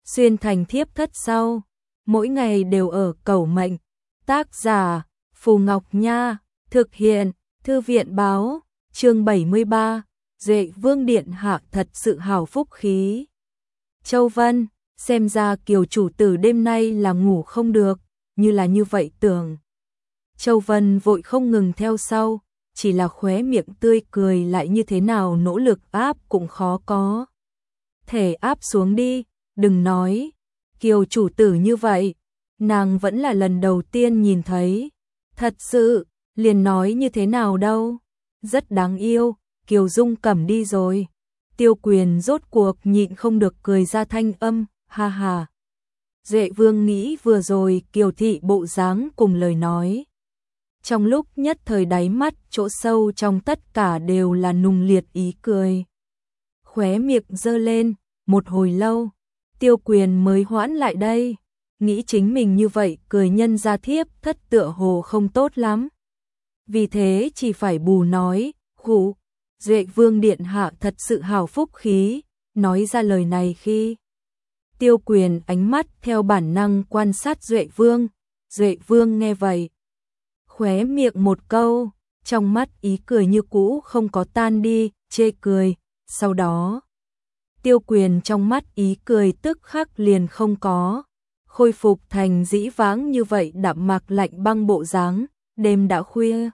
xuyên thành thiếp thất sau, mỗi ngày đều ở cầu mệnh. Tác giả Phù Ngọc Nha, thực hiện Thư viện báo, chương 73, Duệ Vương Điện Hạ thật sự hào phúc khí. Châu Vân, xem ra Kiều chủ tử đêm nay là ngủ không được, như là như vậy tưởng. Châu Vân vội không ngừng theo sau, chỉ là khóe miệng tươi cười lại như thế nào nỗ lực áp cũng khó có thể áp xuống đi, đừng nói, Kiều chủ tử như vậy, nàng vẫn là lần đầu tiên nhìn thấy, thật sự, liền nói như thế nào đâu, rất đáng yêu, Kiều Dung Cẩm đi rồi. Tiêu Quyền rốt cuộc nhịn không được cười ra thanh âm, ha ha. Duệ Vương nghĩ vừa rồi Kiều thị bộ dáng cùng lời nói. Trong lúc nhất thời đáy mắt chỗ sâu trong tất cả đều là nùng liệt ý cười. Khóe miệng giơ lên, một hồi lâu, Tiêu Quyền mới hoãn lại đây, nghĩ chính mình như vậy cười nhân ra thiếp thất tựa hồ không tốt lắm. Vì thế chỉ phải bù nói, khụ, Duệ Vương điện hạ thật sự hào phúc khí, nói ra lời này khi Tiêu Quyền ánh mắt theo bản năng quan sát Duệ Vương nghe vậy, khóe miệng một câu, trong mắt ý cười như cũ không có tan đi, chê cười, sau đó Tiêu Quyền trong mắt ý cười tức khắc liền không có, khôi phục thành dĩ vãng như vậy đạm mạc lạnh băng bộ dáng, đêm đã khuya.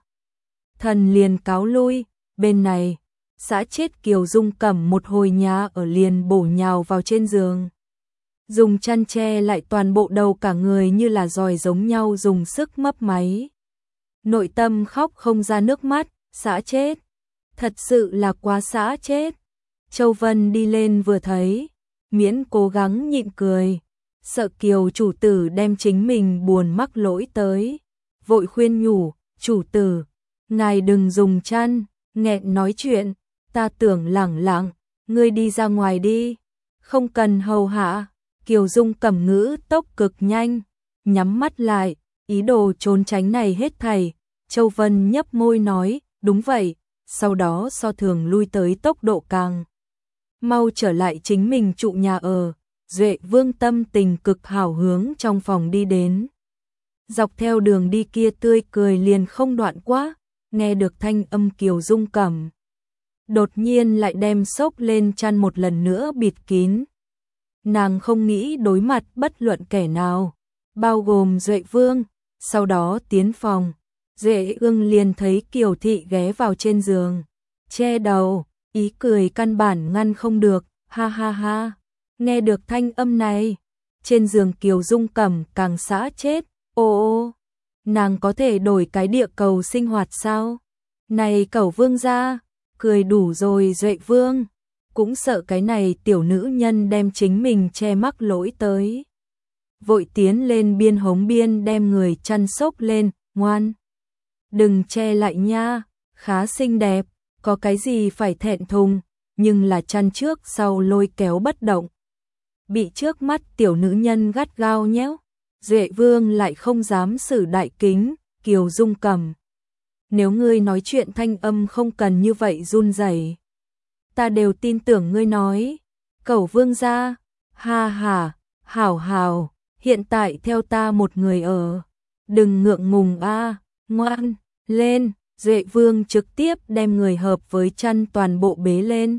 Thần liền cáo lui, bên này, xã chết Kiều Dung Cẩm một hồi nhà ở liền bổ nhào vào trên giường. Dùng chăn che lại toàn bộ đầu cả người như là giòi giống nhau dùng sức mấp máy. Nội tâm khóc không ra nước mắt, xã chết. Thật sự là quá xã chết. Châu Vân đi lên vừa thấy, miễn cố gắng nhịn cười, sợ Kiều chủ tử đem chính mình buồn mắc lỗi tới. Vội khuyên nhủ, chủ tử, ngài đừng dùng chăn, nghẹn nói chuyện, ta tưởng lẳng lặng, ngươi đi ra ngoài đi, không cần hầu hạ. Kiều Dung Cẩm ngữ tốc cực nhanh, nhắm mắt lại, ý đồ trốn tránh này hết thảy. Châu Vân nhấp môi nói, đúng vậy, sau đó so thường lui tới tốc độ càng mau trở lại chính mình trụ nhà ở. Duệ Vương tâm tình cực hào hướng trong phòng đi đến. Dọc theo đường đi kia tươi cười liền không đoạn quá, nghe được thanh âm Kiều Dung Cẩm. Đột nhiên lại đem xốc lên chăn một lần nữa bịt kín. Nàng không nghĩ đối mặt bất luận kẻ nào, bao gồm Duệ Vương, sau đó tiến phòng. Duệ Ương liền thấy Kiều thị ghé vào trên giường, che đầu, ý cười căn bản ngăn không được, ha ha ha. Nghe được thanh âm này, trên giường Kiều Dung Cẩm càng xã chết, ô, nàng có thể đổi cái địa cầu sinh hoạt sao? Này Cẩu Vương gia, cười đủ rồi. Duệ Vương cũng sợ cái này tiểu nữ nhân đem chính mình che mắc lỗi tới. Vội tiến lên biên hống biên đem người chăn xốc lên, ngoan, đừng che lại nha, khá xinh đẹp, có cái gì phải thẹn thùng, nhưng là chăn trước sau lôi kéo bất động. Bị trước mắt tiểu nữ nhân gắt gao nhéo, Duệ Vương lại không dám xử đại kính, Kiều Dung Cẩm, nếu ngươi nói chuyện thanh âm không cần như vậy run rẩy, ta đều tin tưởng ngươi nói. Cẩu Vương gia, ha ha, hảo hảo, hiện tại theo ta một người ở, đừng ngượng ngùng a, ngoan, lên. Duệ Vương trực tiếp đem người hợp với chăn toàn bộ bế lên,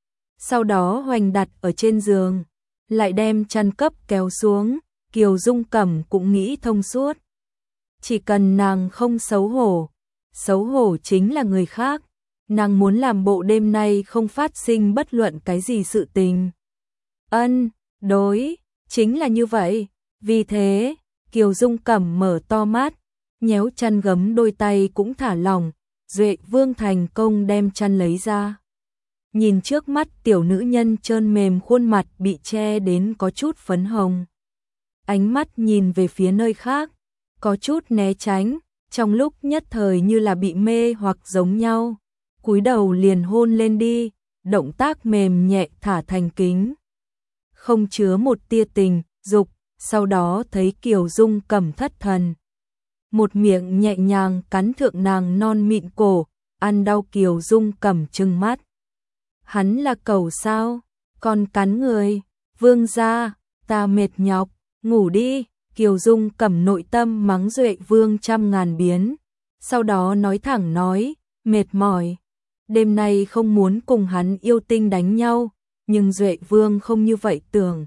sau đó hoành đặt ở trên giường, lại đem chăn cấp kéo xuống. Kiều Dung Cẩm cũng nghĩ thông suốt, chỉ cần nàng không xấu hổ chính là người khác. Nàng muốn làm bộ đêm nay không phát sinh bất luận cái gì sự tình. Đối, chính là như vậy. Vì thế, Kiều Dung Cẩm mở to mắt, nhéo chăn gấm đôi tay cũng thả lỏng. Duệ Vương thành công đem chăn lấy ra. Nhìn trước mắt tiểu nữ nhân trơn mềm khuôn mặt bị che đến có chút phấn hồng. Ánh mắt nhìn về phía nơi khác, có chút né tránh, trong lúc nhất thời như là bị mê hoặc giống nhau. Cúi đầu liền hôn lên đi, động tác mềm nhẹ thả thành kính, không chứa một tia tình dục. Sau đó thấy Kiều Dung Cẩm thất thần, một miệng nhẹ nhàng cắn thượng nàng non mịn cổ, ăn đau. Kiều Dung Cẩm trừng mắt, hắn là cẩu sao, còn cắn người? Vương gia, ta mệt nhọc, ngủ đi. Kiều Dung Cẩm nội tâm mắng Duệ Vương trăm ngàn biến, sau đó nói thẳng nói, mệt mỏi. Đêm nay không muốn cùng hắn yêu tinh đánh nhau, nhưng Duệ Vương không như vậy tưởng.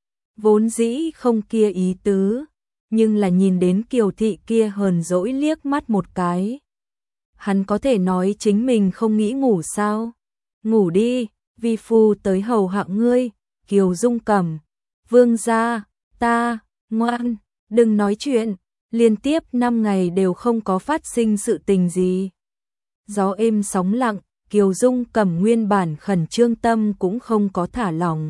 Vốn dĩ không kia ý tứ, nhưng là nhìn đến Kiều thị kia hờn dỗi liếc mắt một cái. Hắn có thể nói chính mình không nghĩ ngủ sao? Ngủ đi, vi phu tới hầu hạ ngươi. Kiều Dung Cẩm, vương gia, ta, ngoan, đừng nói chuyện. Liên tiếp 5 ngày đều không có phát sinh sự tình gì. Gió êm sóng lặng, Kiều Dung Cẩm nguyên bản khẩn trương tâm cũng không có thả lỏng.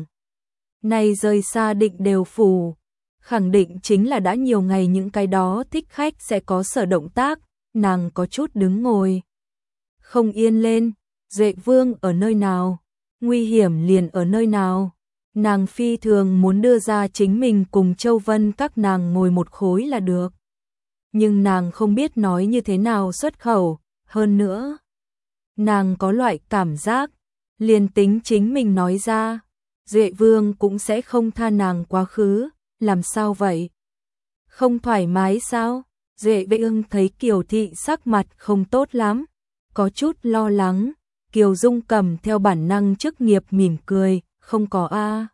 Này rời xa định đều phủ, khẳng định chính là đã nhiều ngày những cái đó thích khách sẽ có sở động tác, nàng có chút đứng ngồi. Không yên lên, Duệ Vương ở nơi nào, nguy hiểm liền ở nơi nào. Nàng phi thường muốn đưa ra chính mình cùng Châu Vân các nàng ngồi một khối là được. Nhưng nàng không biết nói như thế nào xuất khẩu, hơn nữa. Nàng có loại cảm giác, liền tính chính mình nói ra, Duệ Vương cũng sẽ không tha nàng quá khứ, làm sao vậy? Không thoải mái sao? Duệ Vương thấy Kiều thị sắc mặt không tốt lắm, có chút lo lắng. Kiều Dung Cẩm theo bản năng chức nghiệp mỉm cười, không có a.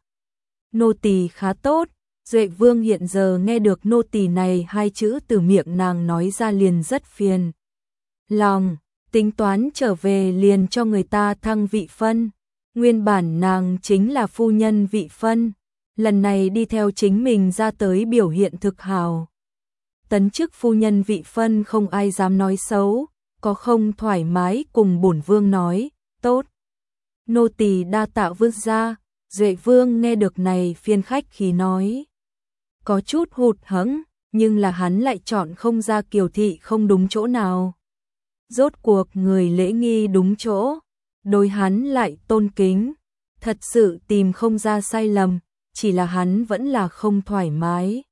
Nô tỳ khá tốt. Duệ Vương hiện giờ nghe được nô tỳ này hai chữ từ miệng nàng nói ra liền rất phiền lòng, tính toán trở về liền cho người ta thăng vị phân. Nguyên bản nàng chính là phu nhân vị phân, lần này đi theo chính mình ra tới biểu hiện thực hào. Tấn chức phu nhân vị phân không ai dám nói xấu, có không thoải mái cùng bổn vương nói, tốt. Nô tỳ đa tạ vương gia. Duệ Vương nghe được này phiên khách khí nói. Có chút hụt hẫng, nhưng là hắn lại chọn không ra Kiều thị không đúng chỗ nào. Rốt cuộc người lễ nghi đúng chỗ, đối hắn lại tôn kính. Thật sự tìm không ra sai lầm, chỉ là hắn vẫn là không thoải mái.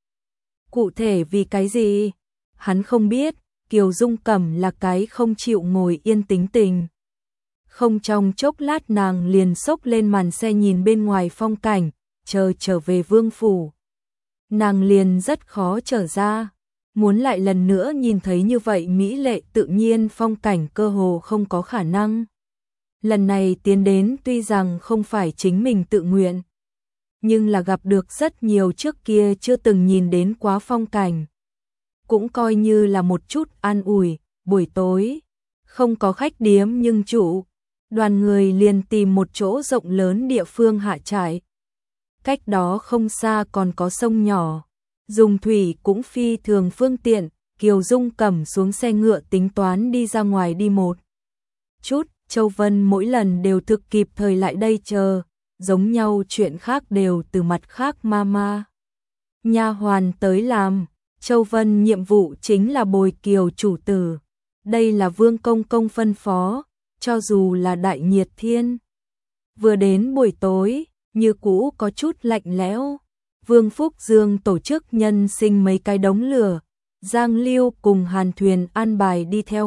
Cụ thể vì cái gì? Hắn không biết, Kiều Dung Cẩm là cái không chịu ngồi yên tính tình. Không trong chốc lát nàng liền xốc lên màn xe nhìn bên ngoài phong cảnh, chờ trở về vương phủ. Nàng liền rất khó trở ra, muốn lại lần nữa nhìn thấy như vậy mỹ lệ tự nhiên phong cảnh cơ hồ không có khả năng. Lần này tiến đến tuy rằng không phải chính mình tự nguyện, nhưng là gặp được rất nhiều trước kia chưa từng nhìn đến quá phong cảnh. Cũng coi như là một chút an ủi, buổi tối, không có khách điếm nhưng chủ. Đoàn người liền tìm một chỗ rộng lớn địa phương hạ trại. Cách đó không xa còn có sông nhỏ, dùng thủy cũng phi thường phương tiện. Kiều Dung Cẩm xuống xe ngựa tính toán đi ra ngoài đi một chút. Châu Vân mỗi lần đều thực kịp thời lại đây chờ, giống nhau chuyện khác đều từ mặt khác mama nha hoàn tới làm. Châu Vân nhiệm vụ chính là bồi Kiều chủ tử, đây là Vương công công phân phó. Cho dù là đại nhiệt thiên, vừa đến buổi tối, như cũ có chút lạnh lẽo. Vương Phúc Dương tổ chức nhân sinh mấy cái đống lửa, Giang Liêu cùng Hàn Thuyền an bài đi theo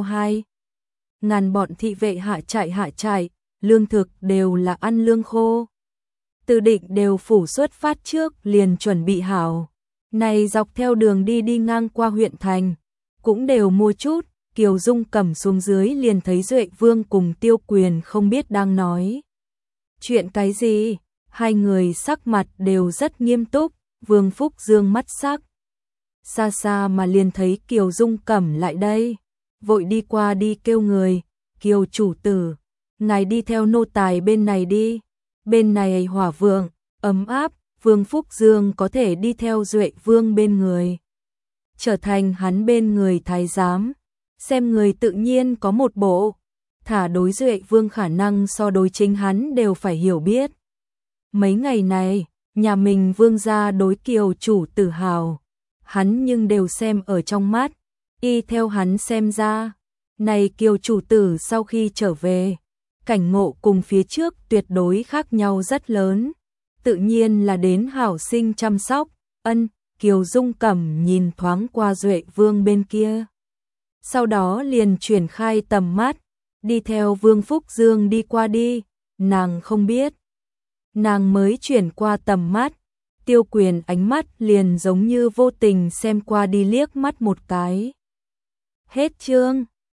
2.000 bọn thị vệ hạ trại, lương thực đều là ăn lương khô. Từ định đều phủ xuất phát trước liền chuẩn bị hảo. Này dọc theo đường đi ngang qua huyện thành, cũng đều mua chút. Kiều Dung Cẩm xuống dưới liền thấy Duệ Vương cùng Tiêu Quyền không biết đang nói chuyện cái gì, hai người sắc mặt đều rất nghiêm túc. Vương Phúc Dương mắt sắc, xa xa mà liền thấy Kiều Dung Cẩm lại đây, vội đi qua đi kêu người, Kiều chủ tử, ngài đi theo nô tài bên này đi, bên này hỏa vượng, ấm áp. Vương Phúc Dương có thể đi theo Duệ Vương bên người, trở thành hắn bên người thái giám. Xem người tự nhiên có một bộ, thả đối Duệ Vương khả năng so đối chính hắn đều phải hiểu biết. Mấy ngày này, nhà mình Vương gia đối Kiều chủ tử hào, hắn nhưng đều xem ở trong mắt, y theo hắn xem ra. Này Kiều chủ tử sau khi trở về, cảnh ngộ cùng phía trước tuyệt đối khác nhau rất lớn, tự nhiên là đến hảo sinh chăm sóc. Ân. Kiều Dung Cẩm nhìn thoáng qua Duệ Vương bên kia, sau đó liền chuyển khai tầm mắt, đi theo Vương Phúc Dương đi qua đi. Nàng không biết, nàng mới chuyển qua tầm mắt, Tiêu Quyền ánh mắt liền giống như vô tình xem qua đi liếc mắt một cái. Hết chương.